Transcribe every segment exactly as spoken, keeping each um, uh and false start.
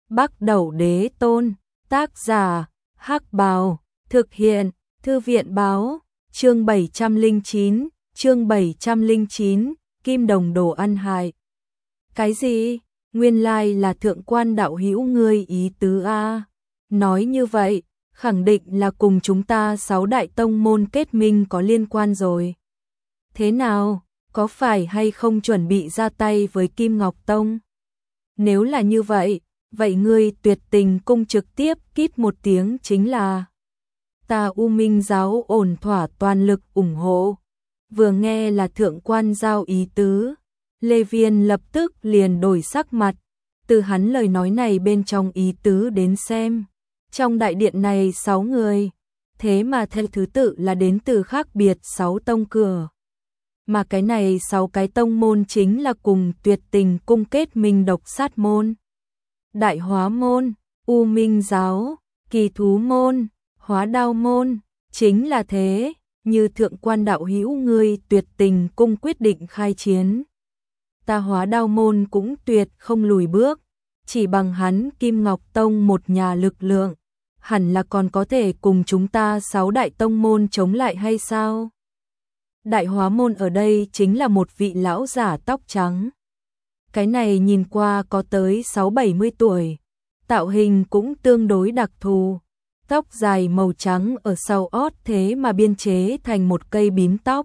Bắc Đẩu Đế Tôn, tác giả, Hắc Bào, thực hiện, Thư viện báo, chương bảy trăm lẻ chín, chương bảy trăm lẻ chín, Kim Đồng đồ ăn hại. Cái gì? Nguyên lai là thượng quan đạo hữu ngươi ý tứ a. Nói như vậy, khẳng định là cùng chúng ta sáu đại tông môn kết minh có liên quan rồi. Thế nào, có phải hay không chuẩn bị ra tay với Kim Ngọc Tông? Nếu là như vậy, vậy ngươi Tuyệt Tình cung trực tiếp kít một tiếng chính là ta U Minh giáo ổn thỏa toàn lực ủng hộ. Vừa nghe là thượng quan giao ý tứ, Lê Viên lập tức liền đổi sắc mặt, từ hắn lời nói này bên trong ý tứ đến xem. Trong đại điện này sáu người, thế mà theo thứ tự là đến từ khác biệt sáu tông cửa. Mà cái này sáu cái tông môn chính là cùng Tuyệt Tình cung kết minh độc sát môn, Đại Hóa môn, U Minh giáo, Kỳ Thú môn, Hóa Đao môn, chính là thế, như thượng quan đạo hữu ngươi Tuyệt Tình cung quyết định khai chiến. Ta Hóa Đao môn cũng tuyệt không lùi bước, chỉ bằng hắn Kim Ngọc Tông một nhà lực lượng, hẳn là còn có thể cùng chúng ta sáu đại tông môn chống lại hay sao? Đại Hóa môn ở đây chính là một vị lão giả tóc trắng. Cái này nhìn qua có tới sáu bảy mươi tuổi, tạo hình cũng tương đối đặc thù, tóc dài màu trắng ở sau ót thế mà biên chế thành một cây bím tóc.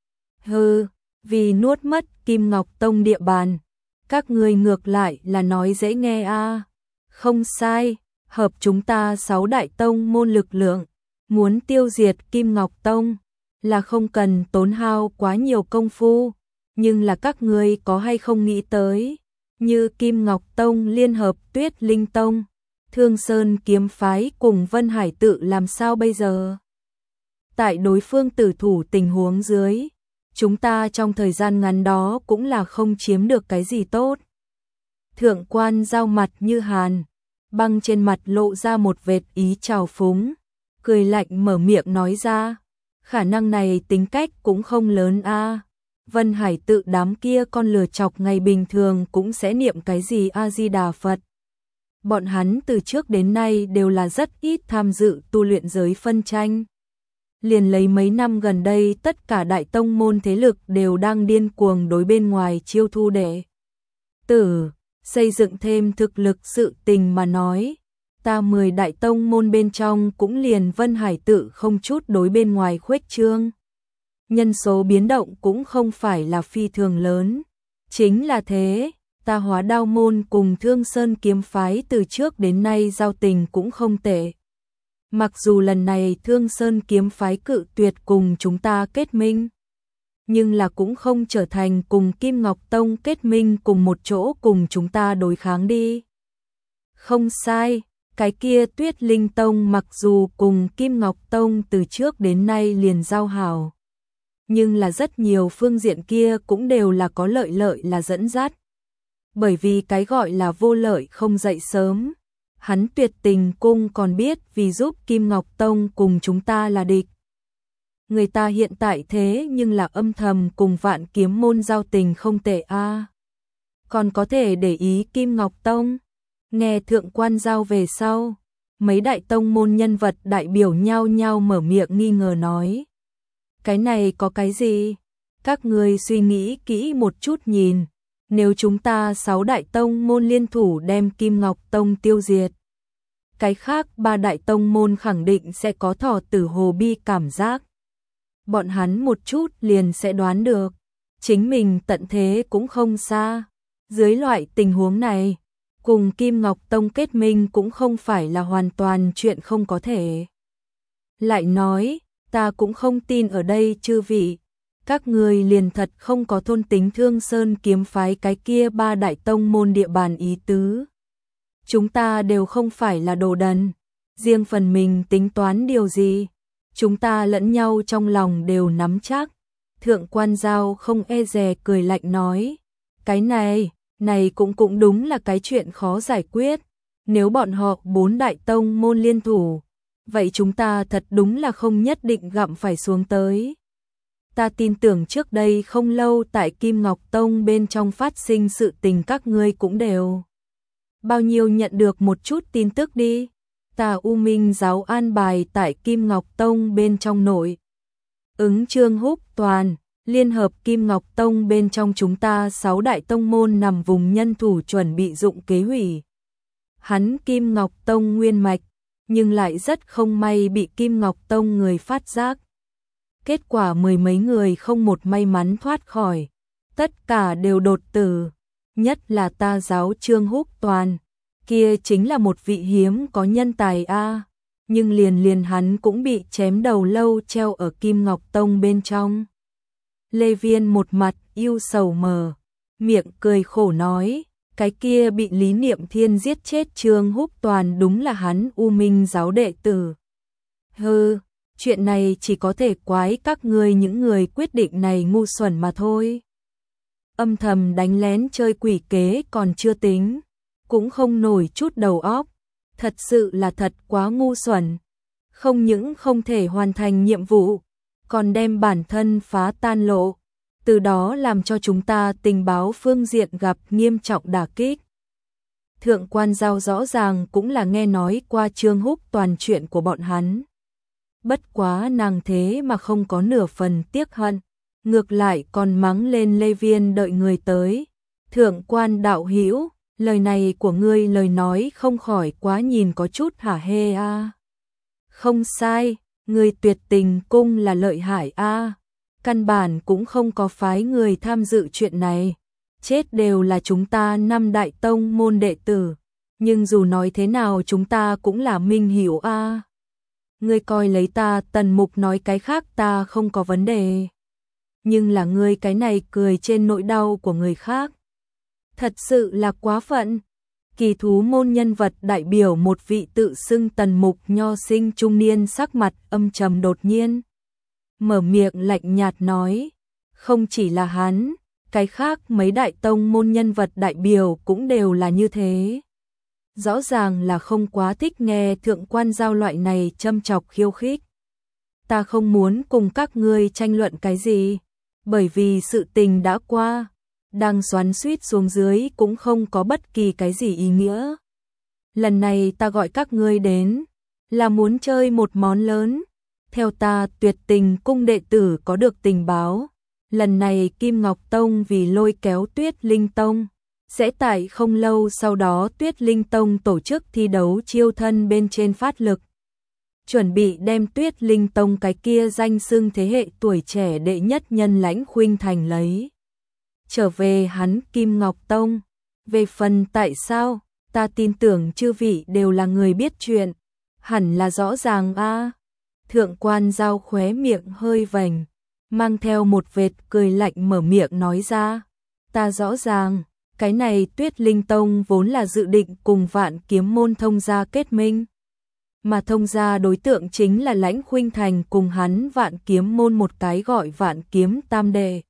Hừ, vì nuốt mất Kim Ngọc Tông địa bàn, các ngươi ngược lại là nói dễ nghe a. À. Không sai, hợp chúng ta sáu đại tông môn lực lượng, muốn tiêu diệt Kim Ngọc Tông là không cần tốn hao quá nhiều công phu, nhưng là các ngươi có hay không nghĩ tới, như Kim Ngọc Tông liên hợp Tuyết Linh Tông, Thương Sơn kiếm phái cùng Vân Hải tự làm sao bây giờ? Tại đối phương tử thủ tình huống dưới, chúng ta trong thời gian ngắn đó cũng là không chiếm được cái gì tốt. Thượng quan giao mặt như hàn, băng trên mặt lộ ra một vệt ý trào phúng, cười lạnh mở miệng nói ra, khả năng này tính cách cũng không lớn a. À. Vân Hải tự đám kia con lừa chọc ngày bình thường cũng sẽ niệm cái gì A-di-đà Phật. Bọn hắn từ trước đến nay đều là rất ít tham dự tu luyện giới phân tranh. Liền lấy mấy năm gần đây tất cả đại tông môn thế lực đều đang điên cuồng đối bên ngoài chiêu thu đệ tử, xây dựng thêm thực lực sự tình mà nói. Ta mười đại tông môn bên trong cũng liền Vân Hải tự không chút đối bên ngoài khuếch trương. Nhân số biến động cũng không phải là phi thường lớn. Chính là thế, ta Hóa Đao môn cùng Thương Sơn kiếm phái từ trước đến nay giao tình cũng không tệ. Mặc dù lần này Thương Sơn kiếm phái cự tuyệt cùng chúng ta kết minh, nhưng là cũng không trở thành cùng Kim Ngọc Tông kết minh cùng một chỗ cùng chúng ta đối kháng đi. Không sai, cái kia Tuyết Linh Tông mặc dù cùng Kim Ngọc Tông từ trước đến nay liền giao hảo, nhưng là rất nhiều phương diện kia cũng đều là có lợi lợi là dẫn dắt. Bởi vì cái gọi là vô lợi không dậy sớm, hắn Tuyệt Tình cung còn biết vì giúp Kim Ngọc Tông cùng chúng ta là địch. Người ta hiện tại thế nhưng là âm thầm cùng Vạn Kiếm môn giao tình không tệ a. À. Còn có thể để ý Kim Ngọc Tông. Nghe thượng quan giao về sau, mấy đại tông môn nhân vật đại biểu nhau nhau mở miệng nghi ngờ nói. Cái này có cái gì? Các ngươi suy nghĩ kỹ một chút nhìn, nếu chúng ta sáu đại tông môn liên thủ đem Kim Ngọc Tông tiêu diệt, cái khác ba đại tông môn khẳng định sẽ có thỏ tử hồ bi cảm giác. Bọn hắn một chút liền sẽ đoán được, chính mình tận thế cũng không xa. Dưới loại tình huống này, cùng Kim Ngọc Tông kết minh cũng không phải là hoàn toàn chuyện không có thể. Lại nói, ta cũng không tin ở đây chư vị, các người liền thật không có thôn tính Thương Sơn kiếm phái cái kia ba đại tông môn địa bàn ý tứ. Chúng ta đều không phải là đồ đần, riêng phần mình tính toán điều gì, chúng ta lẫn nhau trong lòng đều nắm chắc. Thượng quan giao không e dè cười lạnh nói, cái này, này cũng cũng đúng là cái chuyện khó giải quyết, nếu bọn họ bốn đại tông môn liên thủ, vậy chúng ta thật đúng là không nhất định gặm phải xuống tới. Ta tin tưởng trước đây không lâu tại Kim Ngọc Tông bên trong phát sinh sự tình các ngươi cũng đều bao nhiêu nhận được một chút tin tức đi. Ta U Minh giáo an bài tại Kim Ngọc Tông bên trong nội. Ứng Trương Húc Toàn, liên hợp Kim Ngọc Tông bên trong chúng ta sáu đại tông môn nằm vùng nhân thủ chuẩn bị dụng kế hủy. Hắn Kim Ngọc Tông nguyên mạch, nhưng lại rất không may bị Kim Ngọc Tông người phát giác. Kết quả mười mấy người không một may mắn thoát khỏi, tất cả đều đột tử, nhất là ta giáo Trương Húc Toàn, kia chính là một vị hiếm có nhân tài a, nhưng liền liền hắn cũng bị chém đầu lâu treo ở Kim Ngọc Tông bên trong. Lê Viên một mặt yêu sầu mờ, miệng cười khổ nói, cái kia bị Lý Niệm Thiên giết chết Trương Húc Toàn đúng là hắn U Minh giáo đệ tử. Hừ, chuyện này chỉ có thể quái các ngươi những người quyết định này ngu xuẩn mà thôi. Âm thầm đánh lén chơi quỷ kế còn chưa tính, cũng không nổi chút đầu óc, thật sự là thật quá ngu xuẩn. Không những không thể hoàn thành nhiệm vụ, còn đem bản thân phá tan lộ, từ đó làm cho chúng ta tình báo phương diện gặp nghiêm trọng đả kích. Thượng quan Giao rõ ràng cũng là nghe nói qua Trương Húc Toàn chuyện của bọn hắn. Bất quá nàng thế mà không có nửa phần tiếc hận, ngược lại còn mắng lên Lê Viên đợi người tới. Thượng quan đạo hữu, lời này của ngươi lời nói không khỏi quá nhìn có chút hả hê a. À. Không sai, người tuyệt tình cung là lợi hại a. À. Căn bản cũng không có phái người tham dự chuyện này, chết đều là chúng ta năm đại tông môn đệ tử, nhưng dù nói thế nào chúng ta cũng là minh hiểu a. À. Ngươi coi lấy ta Tần Mục nói cái khác ta không có vấn đề, nhưng là ngươi cái này cười trên nỗi đau của người khác, thật sự là quá phận. Kỳ thú môn nhân vật đại biểu một vị tự xưng Tần Mục nho sinh trung niên sắc mặt âm trầm đột nhiên mở miệng lạnh nhạt nói, không chỉ là hắn, cái khác mấy đại tông môn nhân vật đại biểu cũng đều là như thế. Rõ ràng là không quá thích nghe thượng quan Giao loại này châm chọc khiêu khích. Ta không muốn cùng các ngươi tranh luận cái gì, bởi vì sự tình đã qua, đang xoắn xuýt xuống dưới cũng không có bất kỳ cái gì ý nghĩa. Lần này ta gọi các ngươi đến, là muốn chơi một món lớn. Theo ta Tuyệt Tình cung đệ tử có được tình báo, lần này Kim Ngọc Tông vì lôi kéo Tuyết Linh Tông, sẽ tại không lâu sau đó Tuyết Linh Tông tổ chức thi đấu chiêu thân bên trên phát lực. Chuẩn bị đem Tuyết Linh Tông cái kia danh xưng thế hệ tuổi trẻ đệ nhất nhân Lãnh Khuynh Thành lấy trở về hắn Kim Ngọc Tông. Về phần tại sao, ta tin tưởng chư vị đều là người biết chuyện, hẳn là rõ ràng a. À. Thượng quan Giao khóe miệng hơi vành, mang theo một vệt cười lạnh mở miệng nói ra, ta rõ ràng, cái này Tuyết Linh Tông vốn là dự định cùng Vạn Kiếm môn thông gia kết minh, mà thông gia đối tượng chính là Lãnh Khuynh Thành cùng hắn Vạn Kiếm môn một cái gọi Vạn Kiếm Tam Đệ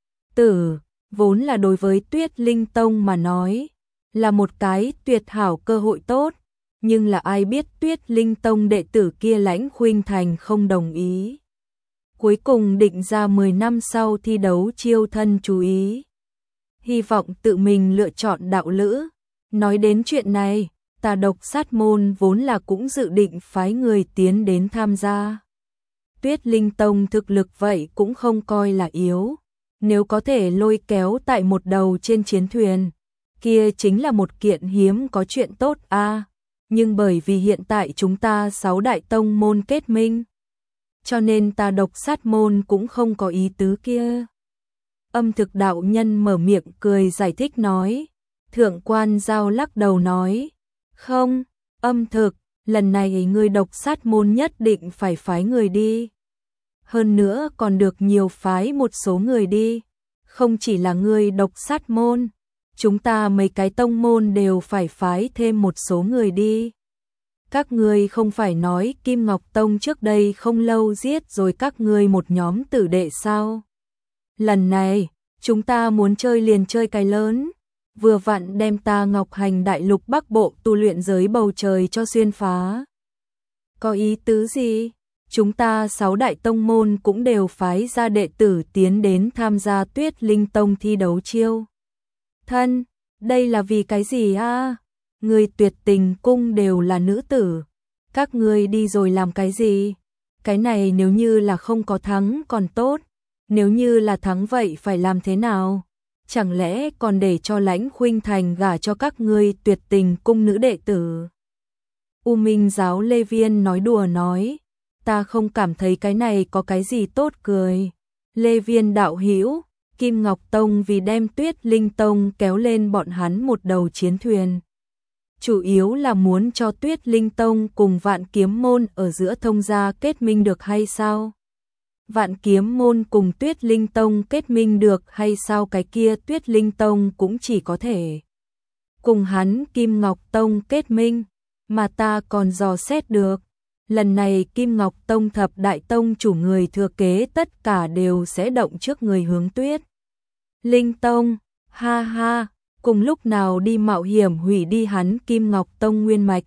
tử, vốn là đối với Tuyết Linh Tông mà nói, là một cái tuyệt hảo cơ hội tốt. Nhưng là ai biết Tuyết Linh Tông đệ tử kia Lãnh Khuynh Thành không đồng ý. Cuối cùng định ra mười năm sau thi đấu chiêu thân chú ý. Hy vọng tự mình lựa chọn đạo lữ. Nói đến chuyện này, ta Độc Sát môn vốn là cũng dự định phái người tiến đến tham gia. Tuyết Linh Tông thực lực vậy cũng không coi là yếu. Nếu có thể lôi kéo tại một đầu trên chiến thuyền, kia chính là một kiện hiếm có chuyện tốt a. À. Nhưng bởi vì hiện tại chúng ta sáu đại tông môn kết minh, cho nên ta Độc Sát môn cũng không có ý tứ kia. Âm thực đạo nhân mở miệng cười giải thích nói. Thượng quan Giao lắc đầu nói, không, âm thực, lần này ngươi Độc Sát môn nhất định phải phái người đi. Hơn nữa còn được nhiều phái một số người đi, không chỉ là ngươi Độc Sát môn. Chúng ta mấy cái tông môn đều phải phái thêm một số người đi. Các ngươi không phải nói Kim Ngọc Tông trước đây không lâu giết rồi các ngươi một nhóm tử đệ sao? Lần này, chúng ta muốn chơi liền chơi cái lớn, vừa vặn đem ta Ngọc Hành Đại Lục Bắc Bộ tu luyện giới bầu trời cho xuyên phá. Có ý tứ gì? Chúng ta sáu đại tông môn cũng đều phái ra đệ tử tiến đến tham gia Tuyết Linh Tông thi đấu chiêu thân, đây là vì cái gì a? À? Người Tuyệt Tình cung đều là nữ tử, các ngươi đi rồi làm cái gì? Cái này nếu như là không có thắng còn tốt, nếu như là thắng vậy phải làm thế nào? Chẳng lẽ còn để cho Lãnh Khuynh Thành gả cho các ngươi Tuyệt Tình cung nữ đệ tử? U Minh giáo Lê Viên nói đùa nói, ta không cảm thấy cái này có cái gì tốt cười. Lê Viên đạo hữu, Kim Ngọc Tông vì đem Tuyết Linh Tông kéo lên bọn hắn một đầu chiến thuyền. Chủ yếu là muốn cho Tuyết Linh Tông cùng Vạn Kiếm Môn ở giữa thông gia kết minh được hay sao? Vạn Kiếm Môn cùng Tuyết Linh Tông kết minh được hay sao, cái kia Tuyết Linh Tông cũng chỉ có thể cùng hắn Kim Ngọc Tông kết minh, mà ta còn dò xét được. Lần này Kim Ngọc Tông thập đại tông chủ người thừa kế tất cả đều sẽ động trước người hướng Tuyết Linh Tông, ha ha, cùng lúc nào đi mạo hiểm hủy đi hắn Kim Ngọc Tông nguyên mạch.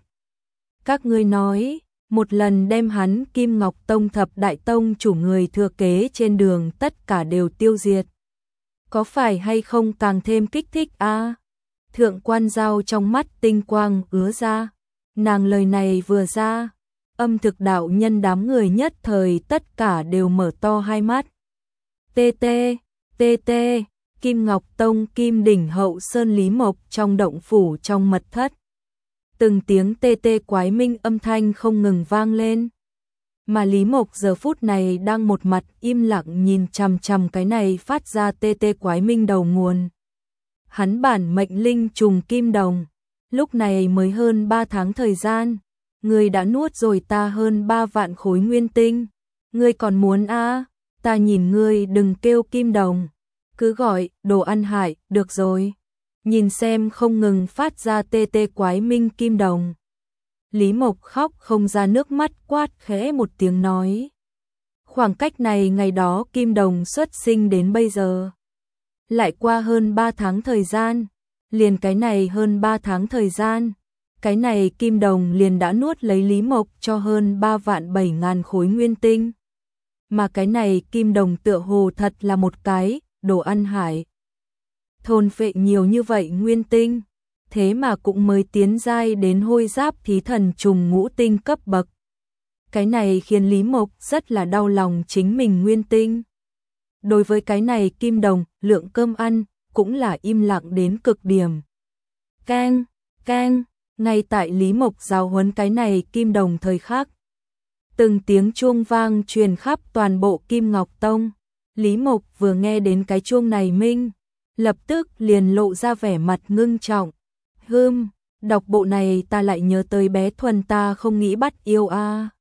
Các ngươi nói, một lần đem hắn Kim Ngọc Tông thập đại tông chủ người thừa kế trên đường tất cả đều tiêu diệt. Có phải hay không càng thêm kích thích a? À? Thượng Quan Giao trong mắt tinh quang ứa ra, nàng lời này vừa ra, âm thực đạo nhân đám người nhất thời tất cả đều mở to hai mắt. Tê tê, tê tê, Kim Ngọc Tông Kim Đỉnh Hậu Sơn Lý Mộc trong động phủ trong mật thất. Từng tiếng tê tê quái minh âm thanh không ngừng vang lên. Mà Lý Mộc giờ phút này đang một mặt im lặng nhìn chằm chằm cái này phát ra tê tê quái minh đầu nguồn. Hắn bản mệnh linh trùng kim đồng, lúc này mới hơn ba tháng thời gian, ngươi đã nuốt rồi ta hơn ba vạn khối nguyên tinh, ngươi còn muốn a? À? Ta nhìn ngươi đừng kêu kim đồng, cứ gọi đồ ăn hại, được rồi. Nhìn xem không ngừng phát ra tê tê quái minh kim đồng. Lý Mộc khóc không ra nước mắt, quát khẽ một tiếng nói. Khoảng cách này ngày đó kim đồng xuất sinh đến bây giờ, lại qua hơn ba tháng thời gian, liền cái này hơn ba tháng thời gian, cái này kim đồng liền đã nuốt lấy Lý Mộc cho hơn ba vạn bảy ngàn khối nguyên tinh. Mà cái này kim đồng tựa hồ thật là một cái đồ ăn hại. Thôn phệ nhiều như vậy nguyên tinh, thế mà cũng mới tiến giai đến hôi giáp thí thần trùng ngũ tinh cấp bậc. Cái này khiến Lý Mộc rất là đau lòng chính mình nguyên tinh. Đối với cái này kim đồng, lượng cơm ăn cũng là im lặng đến cực điểm. Keng, keng, ngay tại Lý Mộc giáo huấn cái này kim đồng thời khắc, từng tiếng chuông vang truyền khắp toàn bộ Kim Ngọc Tông. Lý Mộc vừa nghe đến cái chuông này minh, lập tức liền lộ ra vẻ mặt ngưng trọng. Hừm, đọc bộ này ta lại nhớ tới bé Thuần ta không nghĩ bắt yêu a. À.